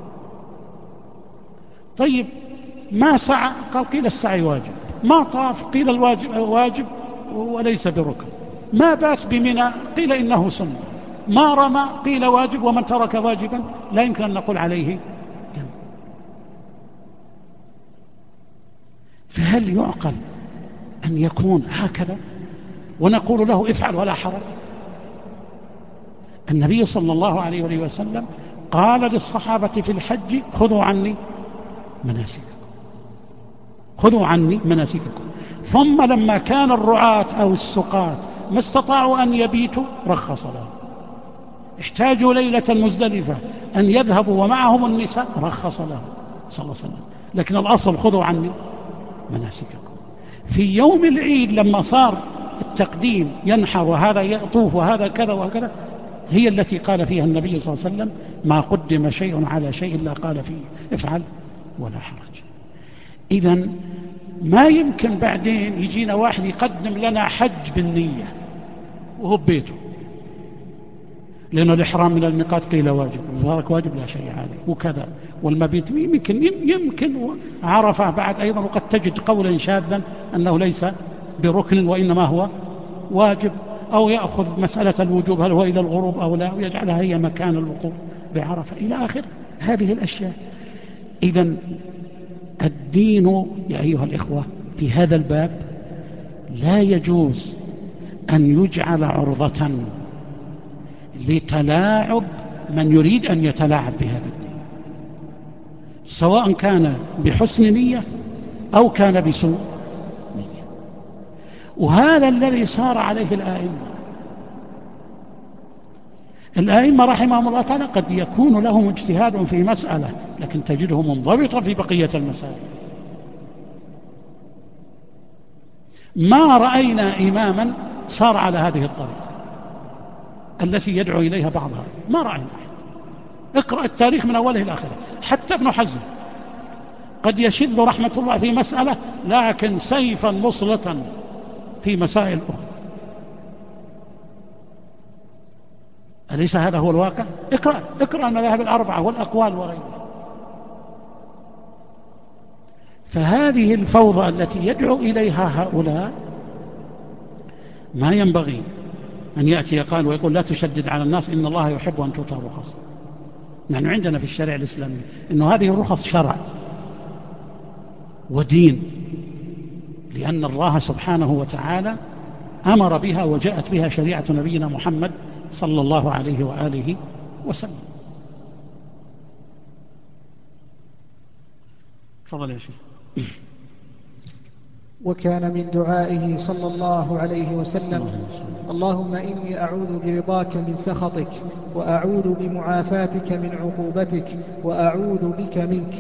طيب ما سعى قال قيل السعي واجب، ما طاف قيل الواجب واجب وليس بركن، ما بات بمنى قيل إنه سنة، ما رمى قيل واجب، ومن ترك واجبا لا يمكن أن نقول عليه دم. فهل يعقل أن يكون هكذا ونقول له افعل ولا حرج؟ النبي صلى الله عليه وآله وسلم قال للصحابة في الحج خذوا عني مناسككم، ثم لما كان الرعاة أو السقاة ما استطاعوا أن يبيتوا رخص لهم، احتاجوا ليلة مزدلفة أن يذهبوا ومعهم النساء رخص لهم صلى الله عليه وسلم. لكن الأصل خذوا عني مناسككم. في يوم العيد لما صار التقديم ينحر وهذا يطوف وهذا كذا وكذا، هي التي قال فيها النبي صلى الله عليه وسلم ما قدم شيء على شيء إلا قال فيه افعل ولا حرج. إذن ما يمكن بعدين يجينا واحد يقدم لنا حج بالنية وهو ببيته، لأنه الإحرام من الميقات قيل واجب، وفارك واجب لا شيء عليه وكذا، والمبيت يمكن عرفه بعد أيضا، وقد تجد قولا شاذا أنه ليس بركن وإنما هو واجب، أو يأخذ مسألة الوجوب هل هو إلى الغروب أو لا، ويجعلها هي مكان الوقوف بعرفة إلى آخر هذه الأشياء. إذن الدين يا أيها الإخوة في هذا الباب لا يجوز أن يجعل عرضة لتلاعب من يريد أن يتلاعب بهذا الدين، سواء كان بحسن نية أو كان بسوء نية. وهذا الذي صار عليه الآئمة رحمهم الله تعالى قد يكون لهم اجتهاد في مسألة لكن تجده منضبطا في بقية المسائل. ما رأينا إماما صار على هذه الطريقة التي يدعو إليها بعضها، ما رأينا أحد. اقرأ التاريخ من أوله إلى آخره، حتى ابن حزم قد يشذ رحمة الله في مسألة لكن سيفا مصلة في مسائل أخرى. أليس هذا هو الواقع؟ اقرأ المذاهب الأربعة والأقوال وغيرها. فهذه الفوضى التي يدعو إليها هؤلاء ما ينبغي أن يأتي قال ويقول لا تشدد على الناس إن الله يحب أن تؤتى رخص. نحن عندنا في الشريعة الإسلامية إنه هذه الرخص شرع ودين، لأن الله سبحانه وتعالى أمر بها وجاءت بها شريعة نبينا محمد صلى الله عليه وآله وسلم. تفضل يا شيخ. وكان من دعائه صلى الله عليه وسلم اللهم إني أعوذ برضاك من سخطك وأعوذ بمعافاتك من عقوبتك وأعوذ بك منك.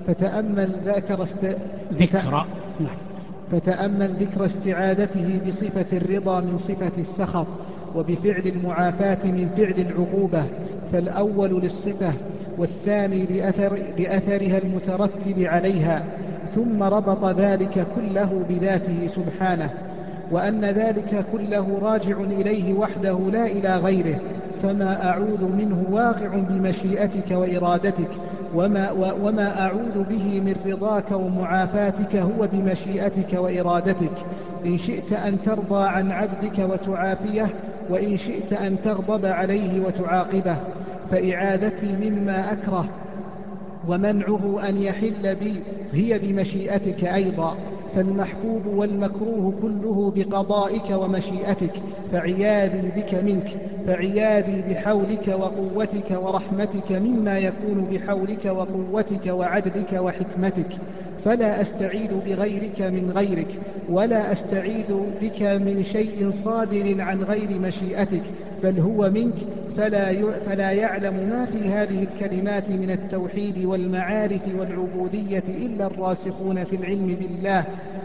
فتأمل ذكر استعادته بصفة الرضا من صفة السخط وبفعل المعافاة من فعل العقوبة، فالأول للصفة والثاني لأثرها المترتب عليها، ثم ربط ذلك كله بذاته سبحانه، وأن ذلك كله راجع إليه وحده لا إلى غيره، فما أعوذ منه واقع بمشيئتك وإرادتك، وما أعوذ به من رضاك ومعافاتك هو بمشيئتك وإرادتك، إن شئت أن ترضى عن عبدك وتعافيه، وإن شئت أن تغضب عليه وتعاقبه، فإعادتي مما أكره ومنعه أن يحل بي هي بمشيئتك أيضا، فالمحبوب والمكروه كله بقضائك ومشيئتك، فعياذي بك منك، فعياذي بحولك وقوتك ورحمتك مما يكون بحولك وقوتك وعدلك وحكمتك، فلا أستعيذ بغيرك من غيرك، ولا أستعيذ بك من شيء صادر عن غير مشيئتك، بل هو منك، فلا يعلم ما في هذه الكلمات من التوحيد والمعارف والعبودية إلا الراسخون في العلم بالله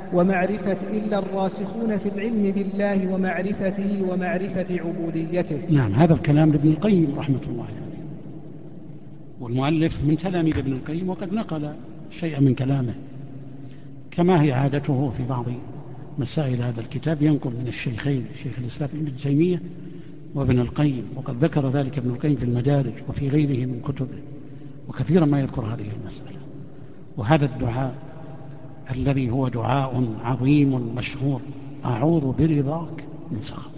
ومعرفته ومعرفة عبوديته. نعم، هذا الكلام لابن القيم رحمة الله عليه، والمؤلف من تلاميذ ابن القيم وقد نقل شيئا من كلامه كما هي عادته في بعض مسائل هذا الكتاب، ينقل من الشيخين شيخ الإسلام ابن تيمية وابن القيم، وقد ذكر ذلك ابن القيم في المدارج وفي غيره من كتبه، وكثيرا ما يذكر هذه المسألة. وهذا الدعاء الذي هو دعاء عظيم مشهور، أعوذ برضاك من سخطك،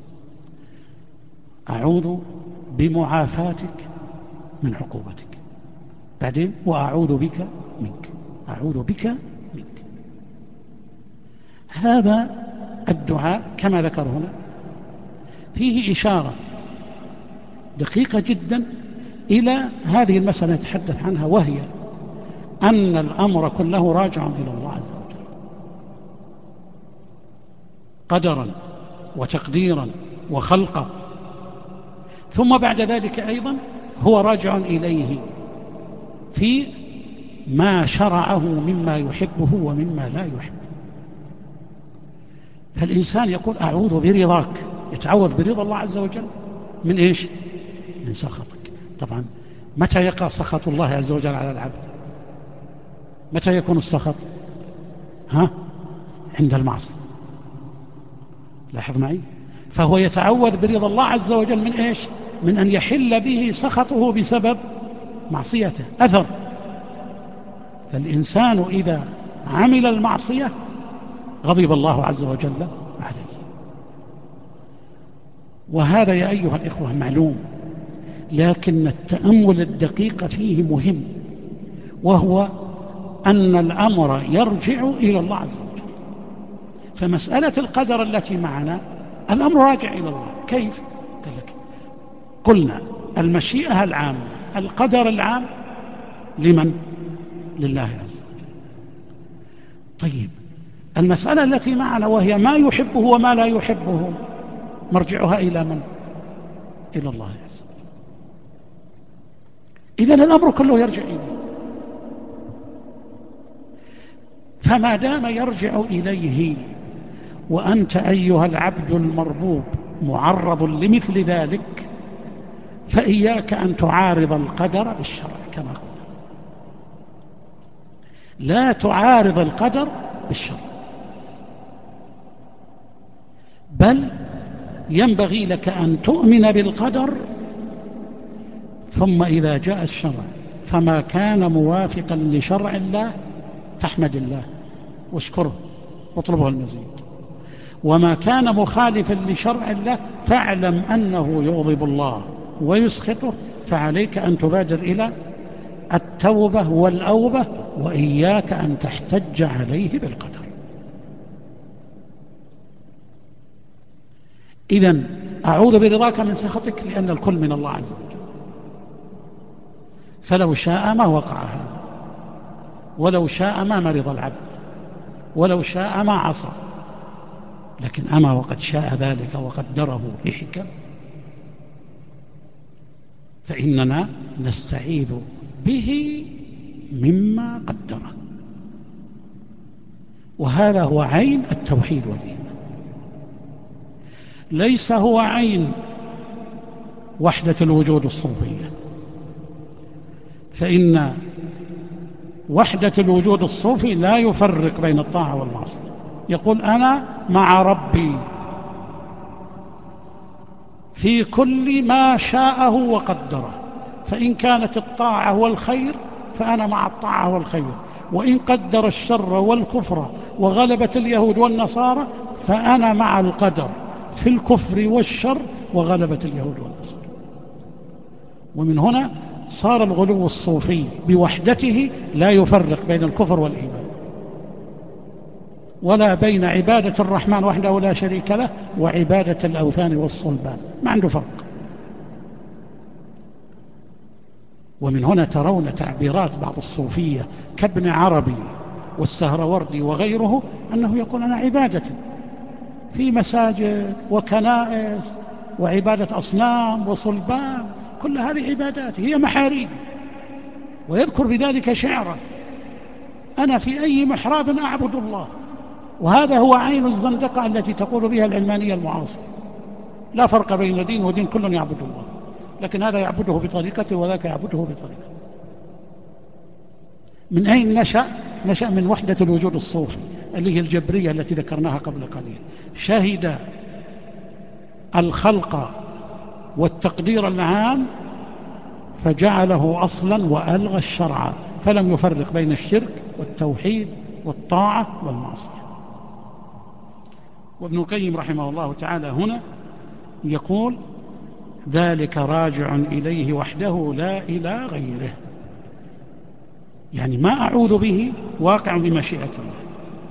أعوذ بمعافاتك من عقوبتك، بعدين وأعوذ بك منك، أعوذ بك منك. هذا الدعاء كما ذكر هنا فيه إشارة دقيقة جدا إلى هذه المسألة نتحدث عنها، وهي أن الأمر كله راجع إلى الله عز وجل قدرا وتقديرا وخلقا، ثم بعد ذلك أيضا هو راجع إليه في ما شرعه مما يحبه ومما لا يحب. فالإنسان يقول أعوذ برضاك، يتعوذ برضا الله عز وجل من إيش؟ من سخطك. طبعا متى يقع سخط الله عز وجل على العبد؟ متى يكون السخط؟ عند المعصية. لاحظ معي، فهو يتعوذ برضا الله عز وجل من إيش؟ من أن يحل به سخطه بسبب معصيته، أثر. فالإنسان إذا عمل المعصية غضب الله عز وجل عليه. وهذا يا أيها الإخوة معلوم، لكن التأمل الدقيق فيه مهم، وهو أن الأمر يرجع إلى الله عز وجل. فمسألة القدر التي معنا الأمر راجع إلى الله. كيف؟ قال لك قلنا المشيئة العامة، القدر العام لمن؟ لله عز وجل. طيب المسألة التي معنا وهي ما يحبه وما لا يحبه مرجعها إلى من؟ إلى الله عز وجل. إذن الأمر كله يرجع إليه. فما دام يرجع إليه وأنت أيها العبد المربوب معرض لمثل ذلك، فإياك أن تعارض القدر بالشرع كما قلنا. لا تعارض القدر بالشر، بل ينبغي لك أن تؤمن بالقدر، ثم إذا جاء الشرع فما كان موافقا لشرع الله فاحمد الله واشكره واطلبه المزيد، وما كان مخالفا لشرع الله فاعلم أنه يغضب الله ويسخطه، فعليك أن تبادر إلى التوبة والأوبة، وإياك أن تحتج عليه بالقدر. إذن أعوذ برضاك من سخطك، لأن الكل من الله عز وجل، فلو شاء ما وقع هذا، ولو شاء ما مرض العبد، ولو شاء ما عصى، لكن أما وقد شاء ذلك وقدره بحكم، فإننا نستعيذ به مما قدره. وهذا هو عين التوحيد والإيمان، ليس هو عين وحدة الوجود الصوفية. فإن وحدة الوجود الصوفي لا يفرق بين الطاعة والمعصية، يقول أنا مع ربي في كل ما شاءه وقدره، فإن كانت الطاعة والخير فأنا مع الطاعة والخير، وإن قدر الشر والكفر وغلبت اليهود والنصارى فأنا مع القدر في الكفر والشر وغلبة اليهود والنصارى. ومن هنا صار الغلو الصوفي بوحدته لا يفرق بين الكفر والإيمان، ولا بين عبادة الرحمن وحده لا شريك له وعبادة الأوثان والصلبان، ما عنده فرق. ومن هنا ترون تعبيرات بعض الصوفية كابن عربي والسهروردي وغيره أنه يقول أنا عبادتي في مساجد وكنائس وعبادة أصنام وصلبان، كل هذه عبادات هي محاريب، ويذكر بذلك شعرا أنا في أي محراب أعبد الله. وهذا هو عين الزندقة التي تقول بها العلمانية المعاصرة، لا فرق بين دين ودين، كل يعبد الله، لكن هذا يعبده بطريقته وذاك يعبده بطريقته. من أين نشأ؟ نشأ من وحدة الوجود الصوفي اللي هي الجبرية التي ذكرناها قبل قليل، شهد الخلق والتقدير العام فجعله أصلا وألغى الشرع، فلم يفرق بين الشرك والتوحيد والطاعة والمعصية. وابن القيم رحمه الله تعالى هنا يقول ذلك راجع إليه وحده لا إلى غيره، يعني ما أعوذ به واقع بمشيئة الله،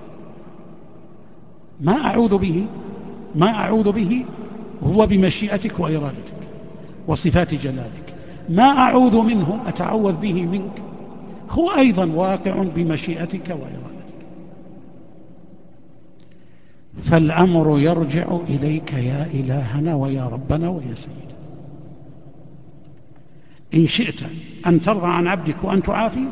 ما أعوذ به هو بمشيئتك وإرادتك وصفات جلالك، ما أعوذ منه أتعوذ به منك هو أيضا واقع بمشيئتك وإرادتك. فالأمر يرجع إليك يا إلهنا ويا ربنا ويا سيدنا. إن شئت أن ترضى عن عبدك وأن تعافي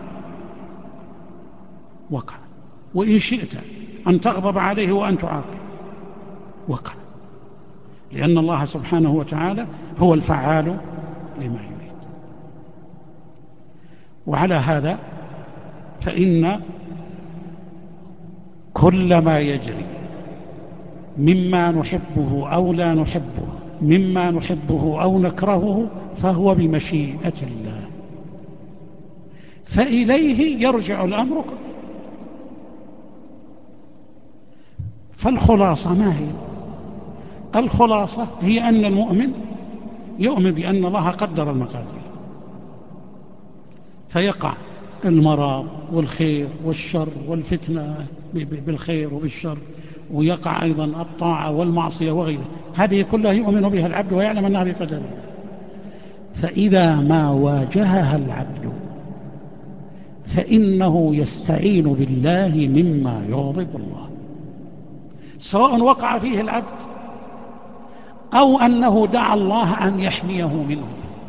وقع، وإن شئت أن تغضب عليه وأن تعاقب وقع، لأن الله سبحانه وتعالى هو الفعال لما يريد. وعلى هذا فإن كل ما يجري مما نحبه أو لا نحبه، مما نحبه أو نكرهه، فهو بمشيئة الله، فإليه يرجع الأمر كله. فالخلاصة ما هي؟ الخلاصة هي أن المؤمن يؤمن بأن الله قدر المقادير، فيقع المرض والخير والشر والفتنة بالخير وبالشر، ويقع أيضا الطاعة والمعصية وغيره، هذه كلها يؤمن بها العبد ويعلم أنها بقدر الله. فإذا ما واجهها العبد فإنه يستعين بالله مما يغضب الله، سواء وقع فيه العبد أو أنه دعا الله أن يحميه منه.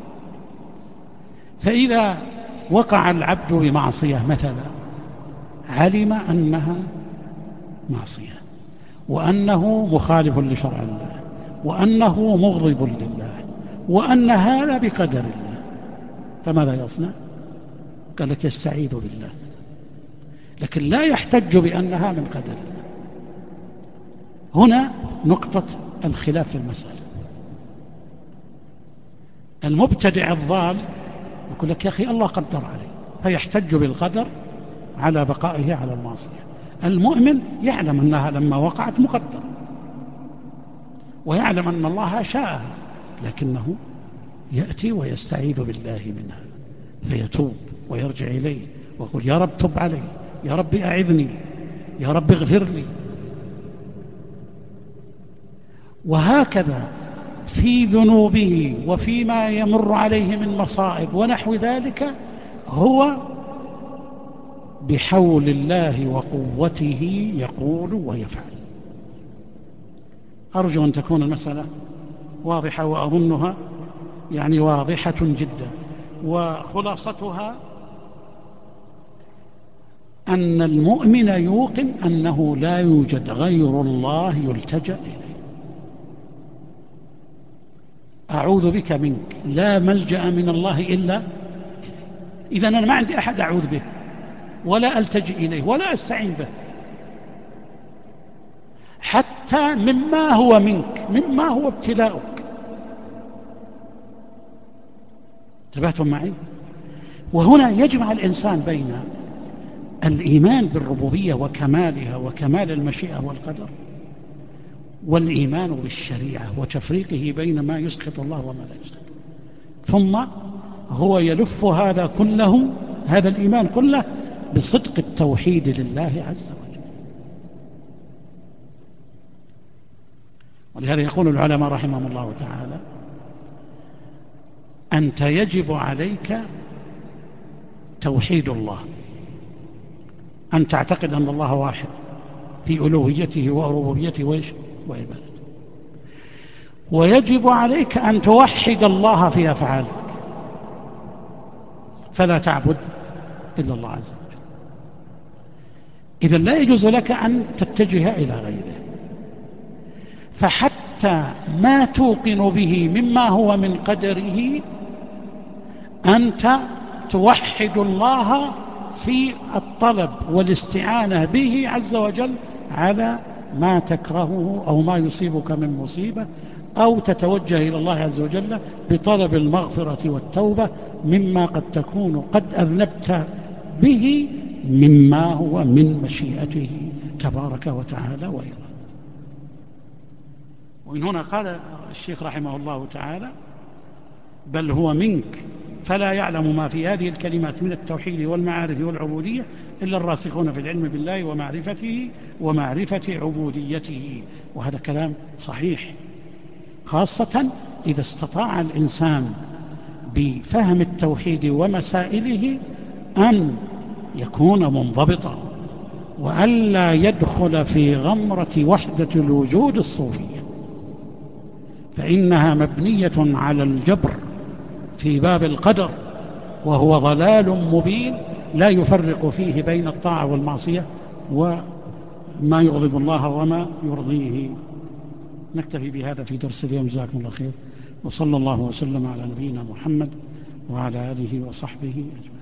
فإذا وقع العبد بمعصية مثلا، علم أنها معصية وأنه مخالف لشرع الله وأنه مغضب لله وأن هذا بقدر الله، فماذا يصنع؟ قال لك يستعيذ بالله، لكن لا يحتج بأنها من قدر الله. هنا نقطة الخلاف في المسألة. المبتدع الضال يقول لك يا أخي الله قدر عليه، فيحتج بالقدر على بقائه على المعصية. المؤمن يعلم أنها لما وقعت مقدرة، ويعلم أن الله شاءها، لكنه يأتي ويستعيذ بالله منها، فيتوب ويرجع إليه ويقول يا رب تب علي، يا رب أعذني، يا رب اغفر لي. وهكذا في ذنوبه وفيما يمر عليه من مصائب ونحو ذلك، هو بحول الله وقوته يقول ويفعل. أرجو أن تكون المسألة واضحة، وأظنها يعني واضحة جدا. وخلاصتها أن المؤمن يوقن أنه لا يوجد غير الله يلتجأ إليه. أعوذ بك منك، لا ملجأ من الله إلا إليه. إذن أنا ما عندي أحد أعوذ به ولا ألتجئ إليه ولا أستعين به، حتى مما هو منك، مما هو ابتلاؤك. انتبهتم معي؟ وهنا يجمع الإنسان بين الإيمان بالربوبية وكمالها وكمال المشيئة والقدر، والإيمان بالشريعة وتفريقه بين ما يسخط الله وما لا يسخط. ثم هو يلف هذا كله، هذا الإيمان كله، بصدق التوحيد لله عز وجل. ولهذا يقول العلماء رحمهم الله تعالى: أنت يجب عليك توحيد الله، أن تعتقد أن الله واحد في ألوهيته وربوبيته وعبادته، ويجب عليك أن توحد الله في أفعالك، فلا تعبد إلا الله عز وجل. إذن لا يجوز لك أن تتجه إلى غيره. فحتى ما توقن به مما هو من قدره أنت توحد الله في الطلب والاستعانة به عز وجل على ما تكرهه أو ما يصيبك من مصيبة، أو تتوجه إلى الله عز وجل بطلب المغفرة والتوبة مما قد تكون قد أذنبت به مما هو من مشيئته تبارك وتعالى وإرادته. ومن هنا قال الشيخ رحمه الله تعالى: بل هو منك، فلا يعلم ما في هذه الكلمات من التوحيد والمعارف والعبودية إلا الراسخون في العلم بالله ومعرفته ومعرفة عبوديته. وهذا كلام صحيح، خاصة إذا استطاع الإنسان بفهم التوحيد ومسائله أن يكون منضبطا، وألا يدخل في غمرة وحدة الوجود الصوفية، فإنها مبنية على الجبر في باب القدر، وهو ضلال مبين لا يفرق فيه بين الطاعة والمعصية وما يغضب الله وما يرضيه. نكتفي بهذا في درس اليوم، جزاكم الله خير، وصلى الله وسلم على نبينا محمد وعلى آله وصحبه أجمعين.